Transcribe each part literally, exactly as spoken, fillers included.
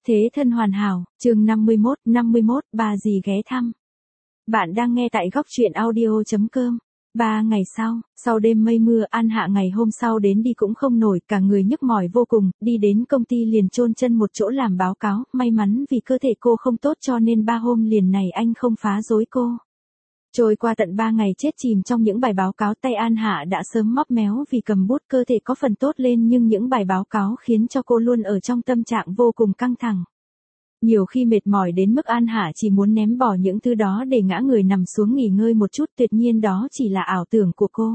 Thế thân hoàn hảo, chương năm mươi mốt, năm mươi mốt, bà dì ghé thăm. Bạn đang nghe tại góc truyện audio chấm com. Ba ngày sau, sau đêm mây mưa, An Hạ ngày hôm sau đến đi cũng không nổi, cả người nhức mỏi vô cùng, đi đến công ty liền chôn chân một chỗ làm báo cáo, may mắn vì cơ thể cô không tốt cho nên ba hôm liền này anh không phá rối cô. Trôi qua tận ba ngày chết chìm trong những bài báo cáo, tay An Hạ đã sớm móp méo vì cầm bút, cơ thể có phần tốt lên nhưng những bài báo cáo khiến cho cô luôn ở trong tâm trạng vô cùng căng thẳng. Nhiều khi mệt mỏi đến mức An Hạ chỉ muốn ném bỏ những thứ đó để ngã người nằm xuống nghỉ ngơi một chút, tuyệt nhiên đó chỉ là ảo tưởng của cô.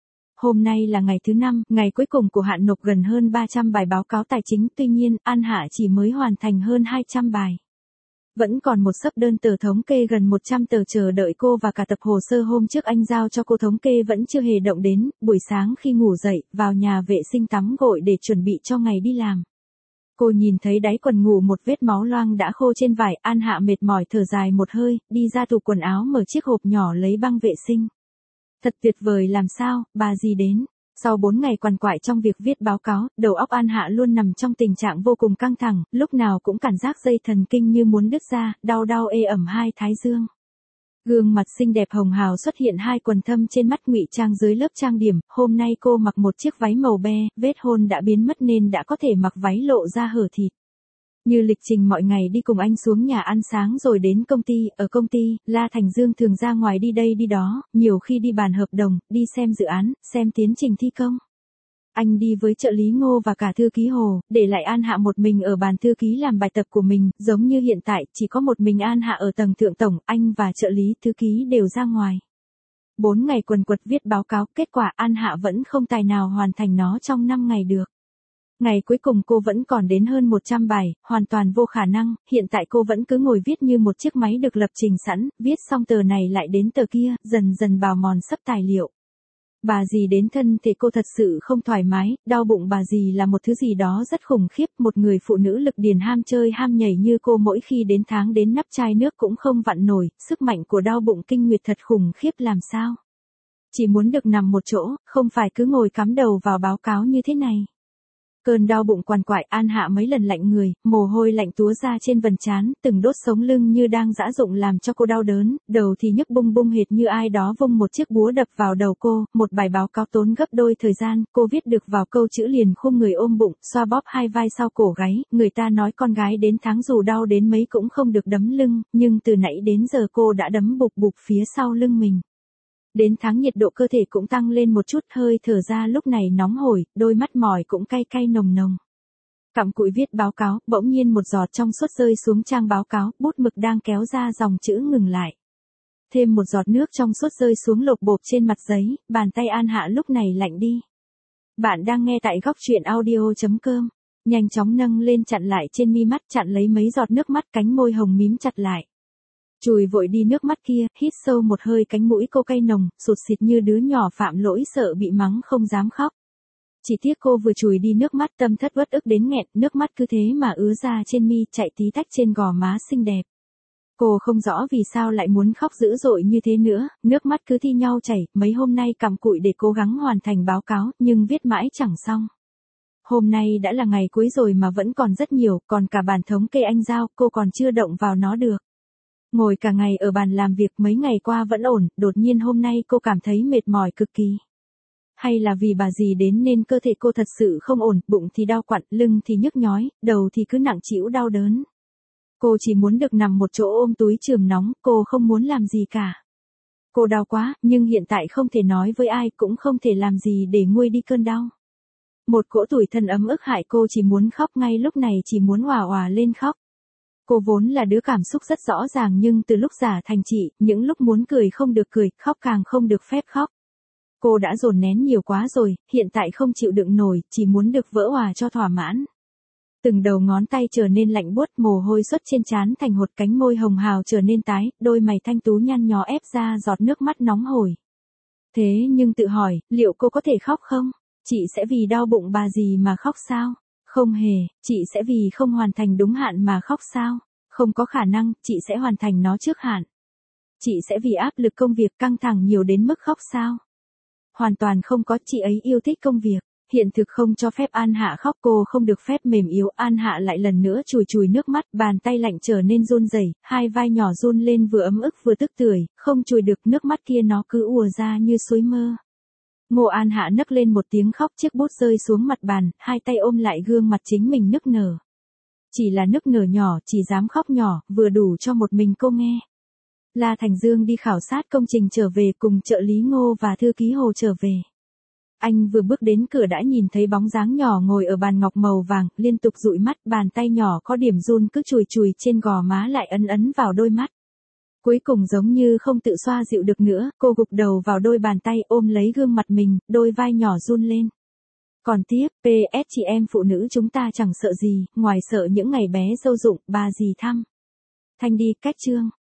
Hôm nay là ngày thứ năm, ngày cuối cùng của hạn nộp gần hơn ba trăm bài báo cáo tài chính, tuy nhiên An Hạ chỉ mới hoàn thành hơn hai trăm bài. Vẫn còn một xấp đơn tờ thống kê gần một trăm tờ chờ đợi cô và cả tập hồ sơ hôm trước anh giao cho cô thống kê vẫn chưa hề động đến. Buổi sáng khi ngủ dậy, vào nhà vệ sinh tắm gội để chuẩn bị cho ngày đi làm. Cô nhìn thấy đáy quần ngủ một vết máu loang đã khô trên vải, An Hạ mệt mỏi thở dài một hơi, đi ra tủ quần áo mở chiếc hộp nhỏ lấy băng vệ sinh. Thật tuyệt vời làm sao, bà dì đến. Sau bốn ngày quằn quại trong việc viết báo cáo, đầu óc An Hạ luôn nằm trong tình trạng vô cùng căng thẳng, lúc nào cũng cảm giác dây thần kinh như muốn đứt ra, đau đau ê ẩm hai thái dương. Gương mặt xinh đẹp hồng hào xuất hiện hai quầng thâm trên mắt ngụy trang dưới lớp trang điểm, hôm nay cô mặc một chiếc váy màu be, vết hôn đã biến mất nên đã có thể mặc váy lộ ra hở thịt. Như lịch trình mọi ngày đi cùng anh xuống nhà ăn sáng rồi đến công ty, ở công ty, La Thành Dương thường ra ngoài đi đây đi đó, nhiều khi đi bàn hợp đồng, đi xem dự án, xem tiến trình thi công. Anh đi với trợ lý Ngô và cả thư ký Hồ, để lại An Hạ một mình ở bàn thư ký làm bài tập của mình, giống như hiện tại, chỉ có một mình An Hạ ở tầng thượng tổng, anh và trợ lý thư ký đều ra ngoài. Bốn ngày quần quật viết báo cáo, kết quả An Hạ vẫn không tài nào hoàn thành nó trong năm ngày được. Ngày cuối cùng cô vẫn còn đến hơn một trăm bài, hoàn toàn vô khả năng, hiện tại cô vẫn cứ ngồi viết như một chiếc máy được lập trình sẵn, viết xong tờ này lại đến tờ kia, dần dần bào mòn sắp tài liệu. Bà dì đến thân thì cô thật sự không thoải mái, đau bụng bà dì là một thứ gì đó rất khủng khiếp, một người phụ nữ lực điền ham chơi ham nhảy như cô mỗi khi đến tháng đến nắp chai nước cũng không vặn nổi, sức mạnh của đau bụng kinh nguyệt thật khủng khiếp làm sao. Chỉ muốn được nằm một chỗ, không phải cứ ngồi cắm đầu vào báo cáo như thế này. Cơn đau bụng quằn quại, An Hạ mấy lần lạnh người, mồ hôi lạnh túa ra trên vần trán, từng đốt sống lưng như đang giã dụng làm cho cô đau đớn, đầu thì nhức bung bung hệt như ai đó vung một chiếc búa đập vào đầu cô, một bài báo cáo tốn gấp đôi thời gian, cô viết được vào câu chữ liền khum người ôm bụng, xoa bóp hai vai sau cổ gáy, người ta nói con gái đến tháng dù đau đến mấy cũng không được đấm lưng, nhưng từ nãy đến giờ cô đã đấm bục bục phía sau lưng mình. Đến tháng nhiệt độ cơ thể cũng tăng lên một chút, hơi thở ra lúc này nóng hổi, đôi mắt mỏi cũng cay cay nồng nồng. Cặm cụi viết báo cáo, bỗng nhiên một giọt trong suốt rơi xuống trang báo cáo, bút mực đang kéo ra dòng chữ ngừng lại. Thêm một giọt nước trong suốt rơi xuống lộp bộp trên mặt giấy, bàn tay An Hạ lúc này lạnh đi. Bạn đang nghe tại góc truyện audio chấm com. Nhanh chóng nâng lên chặn lại trên mi mắt, chặn lấy mấy giọt nước mắt, cánh môi hồng mím chặt lại. Chùi vội đi nước mắt kia, hít sâu một hơi, cánh mũi cô cay nồng, sụt xịt như đứa nhỏ phạm lỗi sợ bị mắng không dám khóc. Chỉ tiếc cô vừa chùi đi nước mắt, tâm thất uất ức đến nghẹn, nước mắt cứ thế mà ứa ra trên mi, chạy tí tách trên gò má xinh đẹp. Cô không rõ vì sao lại muốn khóc dữ dội như thế nữa, nước mắt cứ thi nhau chảy, mấy hôm nay cặm cụi để cố gắng hoàn thành báo cáo, nhưng viết mãi chẳng xong. Hôm nay đã là ngày cuối rồi mà vẫn còn rất nhiều, còn cả bản thống kê anh giao, cô còn chưa động vào nó được. Ngồi cả ngày ở bàn làm việc mấy ngày qua vẫn ổn, đột nhiên hôm nay cô cảm thấy mệt mỏi cực kỳ. Hay là vì bà dì đến nên cơ thể cô thật sự không ổn, bụng thì đau quặn, lưng thì nhức nhói, đầu thì cứ nặng trĩu đau đớn. Cô chỉ muốn được nằm một chỗ ôm túi chườm nóng, cô không muốn làm gì cả. Cô đau quá, nhưng hiện tại không thể nói với ai, cũng không thể làm gì để nguôi đi cơn đau. Một cỗ tủi thân ấm ức hại cô, chỉ muốn khóc ngay lúc này, chỉ muốn òa òa lên khóc. Cô vốn là đứa cảm xúc rất rõ ràng nhưng từ lúc già thành chị, những lúc muốn cười không được cười, khóc càng không được phép khóc. Cô đã dồn nén nhiều quá rồi, hiện tại không chịu đựng nổi, chỉ muốn được vỡ òa cho thỏa mãn. Từng đầu ngón tay trở nên lạnh buốt, mồ hôi xuất trên trán thành hột, cánh môi hồng hào trở nên tái, đôi mày thanh tú nhăn nhó ép ra giọt nước mắt nóng hổi. Thế nhưng tự hỏi, liệu cô có thể khóc không? Chị sẽ vì đau bụng bà dì mà khóc sao? Không hề, chị sẽ vì không hoàn thành đúng hạn mà khóc sao? Không có khả năng, chị sẽ hoàn thành nó trước hạn. Chị sẽ vì áp lực công việc căng thẳng nhiều đến mức khóc sao? Hoàn toàn không có, chị ấy yêu thích công việc. hiện thực không cho phép An Hạ khóc, cô không được phép mềm yếu. An Hạ lại lần nữa chùi chùi nước mắt, bàn tay lạnh trở nên run rẩy, hai vai nhỏ run lên vừa ấm ức vừa tức tưởi, không chùi được nước mắt kia nó cứ ùa ra như suối mơ. Ngô An Hạ nấc lên một tiếng khóc, chiếc bút rơi xuống mặt bàn, hai tay ôm lại gương mặt chính mình nức nở. Chỉ là nức nở nhỏ, chỉ dám khóc nhỏ, vừa đủ cho một mình cô nghe. La Thành Dương đi khảo sát công trình trở về cùng trợ lý Ngô và thư ký Hồ trở về. Anh vừa bước đến cửa đã nhìn thấy bóng dáng nhỏ ngồi ở bàn ngọc màu vàng, liên tục dụi mắt, bàn tay nhỏ có điểm run cứ chùi chùi trên gò má lại ấn ấn vào đôi mắt. Cuối cùng giống như không tự xoa dịu được nữa, cô gục đầu vào đôi bàn tay ôm lấy gương mặt mình, đôi vai nhỏ run lên. Còn tiếp, pê ét chị em phụ nữ chúng ta chẳng sợ gì, ngoài sợ những ngày bé dâu rụng, bà dì thăm. Thanh đi, cách chương.